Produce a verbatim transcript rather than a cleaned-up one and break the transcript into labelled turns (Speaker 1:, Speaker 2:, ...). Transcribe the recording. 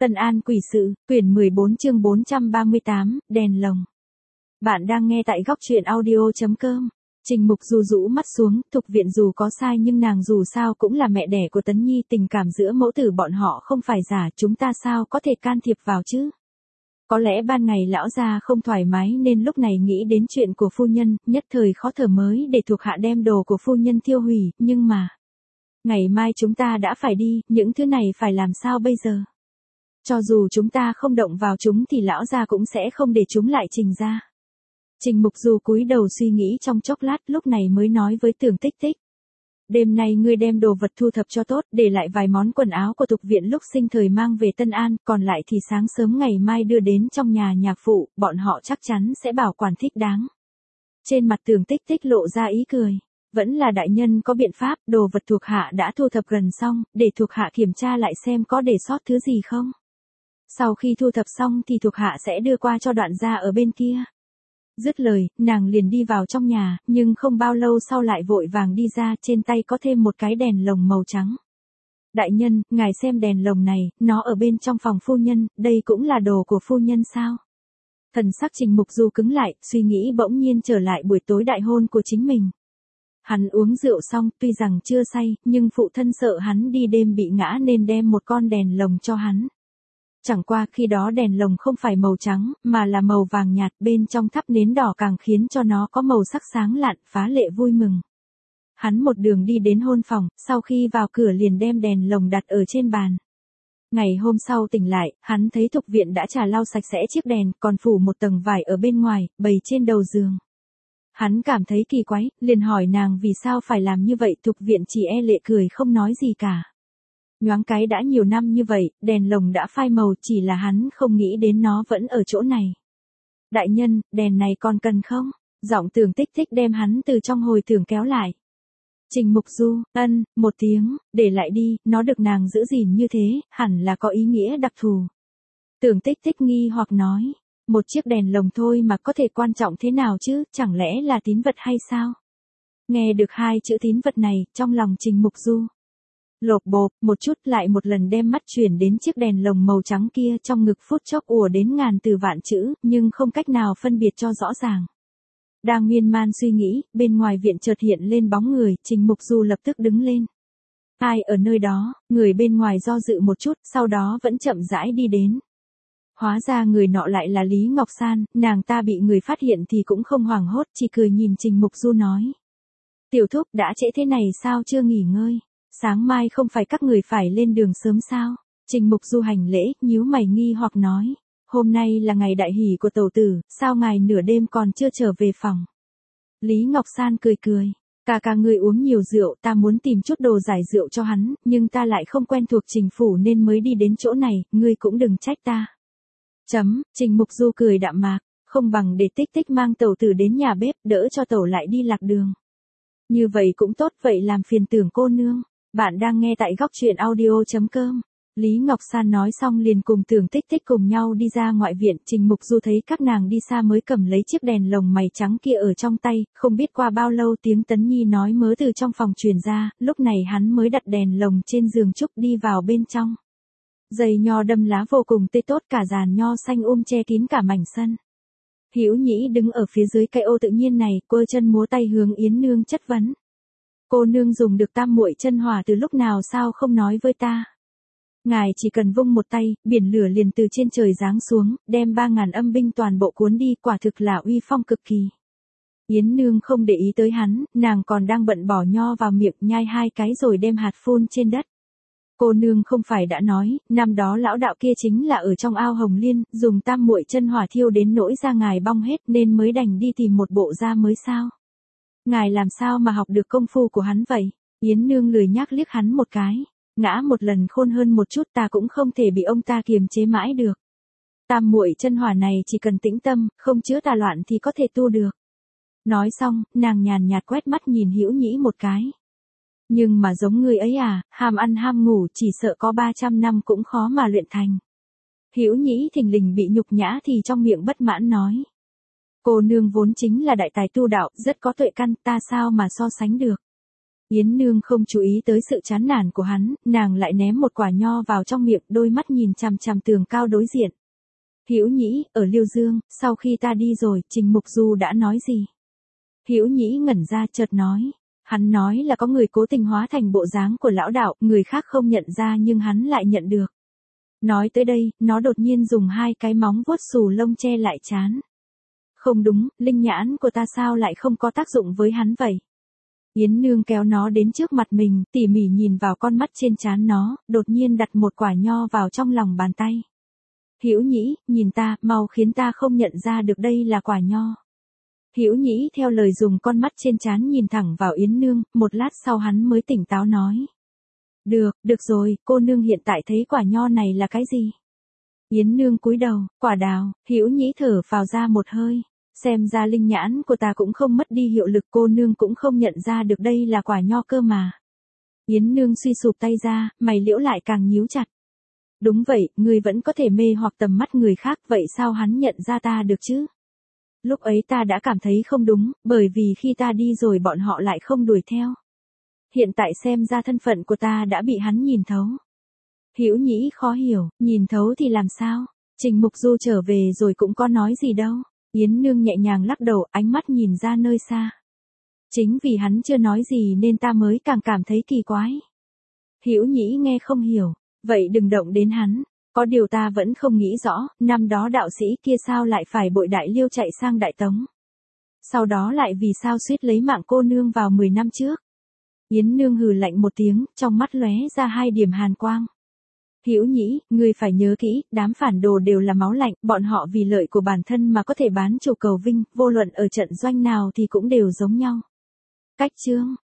Speaker 1: Tân An Quỷ Sự, quyển mười bốn chương bốn trăm ba mươi tám, đèn lồng. Bạn đang nghe tại góc truyện audio chấm com. Trình Mục Du rũ mắt xuống, Thục Viện dù có sai nhưng nàng dù sao cũng là mẹ đẻ của Tấn Nhi, tình cảm giữa mẫu tử bọn họ không phải giả, chúng ta sao có thể can thiệp vào chứ? Có lẽ ban ngày lão gia không thoải mái nên lúc này nghĩ đến chuyện của phu nhân, nhất thời khó thở mới để thuộc hạ đem đồ của phu nhân tiêu hủy, nhưng mà... Ngày mai chúng ta đã phải đi, những thứ này phải làm sao bây giờ? Cho dù chúng ta không động vào chúng thì lão gia cũng sẽ không để chúng lại Trình ra. Trình Mục Du cúi đầu suy nghĩ trong chốc lát, lúc này mới nói với Tưởng Tích Tích. Đêm nay ngươi đem đồ vật thu thập cho tốt, để lại vài món quần áo của Thục Viện lúc sinh thời mang về Tân An, còn lại thì sáng sớm ngày mai đưa đến trong nhà nhạc phụ, bọn họ chắc chắn sẽ bảo quản thích đáng. Trên mặt Tưởng Tích Tích lộ ra ý cười. Vẫn là đại nhân có biện pháp, đồ vật thuộc hạ đã thu thập gần xong, để thuộc hạ kiểm tra lại xem có để sót thứ gì không. Sau khi thu thập xong thì thuộc hạ sẽ đưa qua cho đoạn gia ở bên kia. Dứt lời, nàng liền đi vào trong nhà, nhưng không bao lâu sau lại vội vàng đi ra, trên tay có thêm một cái đèn lồng màu trắng. Đại nhân, ngài xem đèn lồng này, nó ở bên trong phòng phu nhân, đây cũng là đồ của phu nhân sao? Thần sắc Trình Mục Du cứng lại, suy nghĩ bỗng nhiên trở lại buổi tối đại hôn của chính mình. Hắn uống rượu xong, tuy rằng chưa say, nhưng phụ thân sợ hắn đi đêm bị ngã nên đem một con đèn lồng cho hắn. Chẳng qua khi đó đèn lồng không phải màu trắng, mà là màu vàng nhạt, bên trong thắp nến đỏ càng khiến cho nó có màu sắc sáng lạn, phá lệ vui mừng. Hắn một đường đi đến hôn phòng, sau khi vào cửa liền đem đèn lồng đặt ở trên bàn. Ngày hôm sau tỉnh lại, hắn thấy Thục Viện đã trà lau sạch sẽ chiếc đèn, còn phủ một tầng vải ở bên ngoài, bày trên đầu giường. Hắn cảm thấy kỳ quái, liền hỏi nàng vì sao phải làm như vậy, Thục Viện chỉ e lệ cười không nói gì cả. Nhoáng cái đã nhiều năm như vậy, đèn lồng đã phai màu, chỉ là hắn không nghĩ đến nó vẫn ở chỗ này. Đại nhân, đèn này còn cần không? Giọng Tưởng Tích Tích đem hắn từ trong hồi tưởng kéo lại. Trình Mục Du, ân, một tiếng, để lại đi, nó được nàng giữ gìn như thế, hẳn là có ý nghĩa đặc thù. Tưởng Tích Tích nghi hoặc nói. Một chiếc đèn lồng thôi mà có thể quan trọng thế nào chứ, chẳng lẽ là tín vật hay sao? Nghe được hai chữ tín vật này, trong lòng Trình Mục Du lộp bộp, một chút lại một lần đem mắt chuyển đến chiếc đèn lồng màu trắng kia, trong ngực phút chốc ùa đến ngàn từ vạn chữ, nhưng không cách nào phân biệt cho rõ ràng. Đang miên man suy nghĩ, bên ngoài viện chợt hiện lên bóng người, Trình Mục Du lập tức đứng lên. Ai ở nơi đó? Người bên ngoài do dự một chút, sau đó vẫn chậm rãi đi đến. Hóa ra người nọ lại là Lý Ngọc San, nàng ta bị người phát hiện thì cũng không hoảng hốt, chỉ cười nhìn Trình Mục Du nói. Tiểu thúc, đã trễ thế này sao chưa nghỉ ngơi? Sáng mai không phải các người phải lên đường sớm sao? Trình Mục Du hành lễ, nhíu mày nghi hoặc nói. Hôm nay là ngày đại hỷ của tẩu tử, sao ngài nửa đêm còn chưa trở về phòng? Lý Ngọc San cười cười. Cả cả người uống nhiều rượu, ta muốn tìm chút đồ giải rượu cho hắn, nhưng ta lại không quen thuộc Trình phủ nên mới đi đến chỗ này, ngươi cũng đừng trách ta. Chấm, Trình Mục Du cười đạm mạc, không bằng để Tích Tích mang tẩu tử đến nhà bếp, đỡ cho tẩu lại đi lạc đường. Như vậy cũng tốt, vậy làm phiền Tưởng cô nương. Bạn đang nghe tại góc truyện audio chấm com. Lý Ngọc San nói xong liền cùng Tưởng Tích Tích cùng nhau đi ra ngoại viện, Trình Mục Du thấy các nàng đi xa mới cầm lấy chiếc đèn lồng mày trắng kia ở trong tay, không biết qua bao lâu tiếng Tấn Nhi nói mớ từ trong phòng truyền ra, lúc này hắn mới đặt đèn lồng trên giường trúc đi vào bên trong. Dây nho đâm lá vô cùng tươi tốt, cả giàn nho xanh um che kín cả mảnh sân. Hữu Nhĩ đứng ở phía dưới cây ô tự nhiên này, quơ chân múa tay hướng Yến Nương chất vấn. Cô nương dùng được tam muội chân hỏa từ lúc nào sao không nói với ta? Ngài chỉ cần vung một tay, biển lửa liền từ trên trời giáng xuống, đem ba ngàn âm binh toàn bộ cuốn đi, quả thực là uy phong cực kỳ. Yến Nương không để ý tới hắn, nàng còn đang bận bỏ nho vào miệng nhai hai cái rồi đem hạt phun trên đất. Cô nương không phải đã nói, năm đó lão đạo kia chính là ở trong ao Hồng Liên, dùng tam muội chân hỏa thiêu đến nỗi da ngài bong hết nên mới đành đi tìm một bộ da mới sao? Ngài làm sao mà học được công phu của hắn vậy? Yến Nương lười nhác liếc hắn một cái. Ngã một lần khôn hơn một chút, ta cũng không thể bị ông ta kiềm chế mãi được. Tam muội chân hỏa này chỉ cần tĩnh tâm, không chứa tà loạn thì có thể tu được. Nói xong, nàng nhàn nhạt quét mắt nhìn Hữu Nhĩ một cái. Nhưng mà giống người ấy à, ham ăn ham ngủ, chỉ sợ có ba trăm năm cũng khó mà luyện thành. Hữu Nhĩ thình lình bị nhục nhã thì trong miệng bất mãn nói. Cô nương vốn chính là đại tài tu đạo, rất có tuệ căn, ta sao mà so sánh được. Yến Nương không chú ý tới sự chán nản của hắn, nàng lại ném một quả nho vào trong miệng, đôi mắt nhìn chằm chằm tường cao đối diện. Hữu Nhĩ, ở Liêu Dương, sau khi ta đi rồi, Trình Mục Du đã nói gì? Hữu Nhĩ ngẩn ra chợt nói. Hắn nói là có người cố tình hóa thành bộ dáng của lão đạo, người khác không nhận ra nhưng hắn lại nhận được. Nói tới đây, nó đột nhiên dùng hai cái móng vuốt xù lông che lại trán. Không đúng, linh nhãn của ta sao lại không có tác dụng với hắn vậy? Yến Nương kéo nó đến trước mặt mình, tỉ mỉ nhìn vào con mắt trên trán nó, đột nhiên đặt một quả nho vào trong lòng bàn tay. Hữu Nhĩ, nhìn ta, mau khiến ta không nhận ra được đây là quả nho. Hữu Nhĩ theo lời dùng con mắt trên trán nhìn thẳng vào Yến Nương, một lát sau hắn mới tỉnh táo nói. Được, được rồi, cô nương hiện tại thấy quả nho này là cái gì? Yến Nương cúi đầu, quả đào. Hữu Nhĩ thở phào ra một hơi. Xem ra linh nhãn của ta cũng không mất đi hiệu lực, cô nương cũng không nhận ra được đây là quả nho cơ mà. Yến Nương suy sụp tay ra, mày liễu lại càng nhíu chặt. Đúng vậy, ngươi vẫn có thể mê hoặc tầm mắt người khác, vậy sao hắn nhận ra ta được chứ? Lúc ấy ta đã cảm thấy không đúng, bởi vì khi ta đi rồi bọn họ lại không đuổi theo. Hiện tại xem ra thân phận của ta đã bị hắn nhìn thấu. Hữu Nhĩ khó hiểu, nhìn thấu thì làm sao? Trình Mục Du trở về rồi cũng có nói gì đâu. Yến Nương nhẹ nhàng lắc đầu, ánh mắt nhìn ra nơi xa. Chính vì hắn chưa nói gì nên ta mới càng cảm thấy kỳ quái. Hữu Nhĩ nghe không hiểu, vậy đừng động đến hắn. Có điều ta vẫn không nghĩ rõ, năm đó đạo sĩ kia sao lại phải bội Đại Liêu chạy sang Đại Tống. Sau đó lại vì sao suýt lấy mạng cô nương vào mười năm trước. Yến Nương hừ lạnh một tiếng, trong mắt lóe ra hai điểm hàn quang. Hữu Nhĩ, ngươi phải nhớ kỹ, đám phản đồ đều là máu lạnh, bọn họ vì lợi của bản thân mà có thể bán chủ cầu vinh, vô luận ở trận doanh nào thì cũng đều giống nhau. Cách chương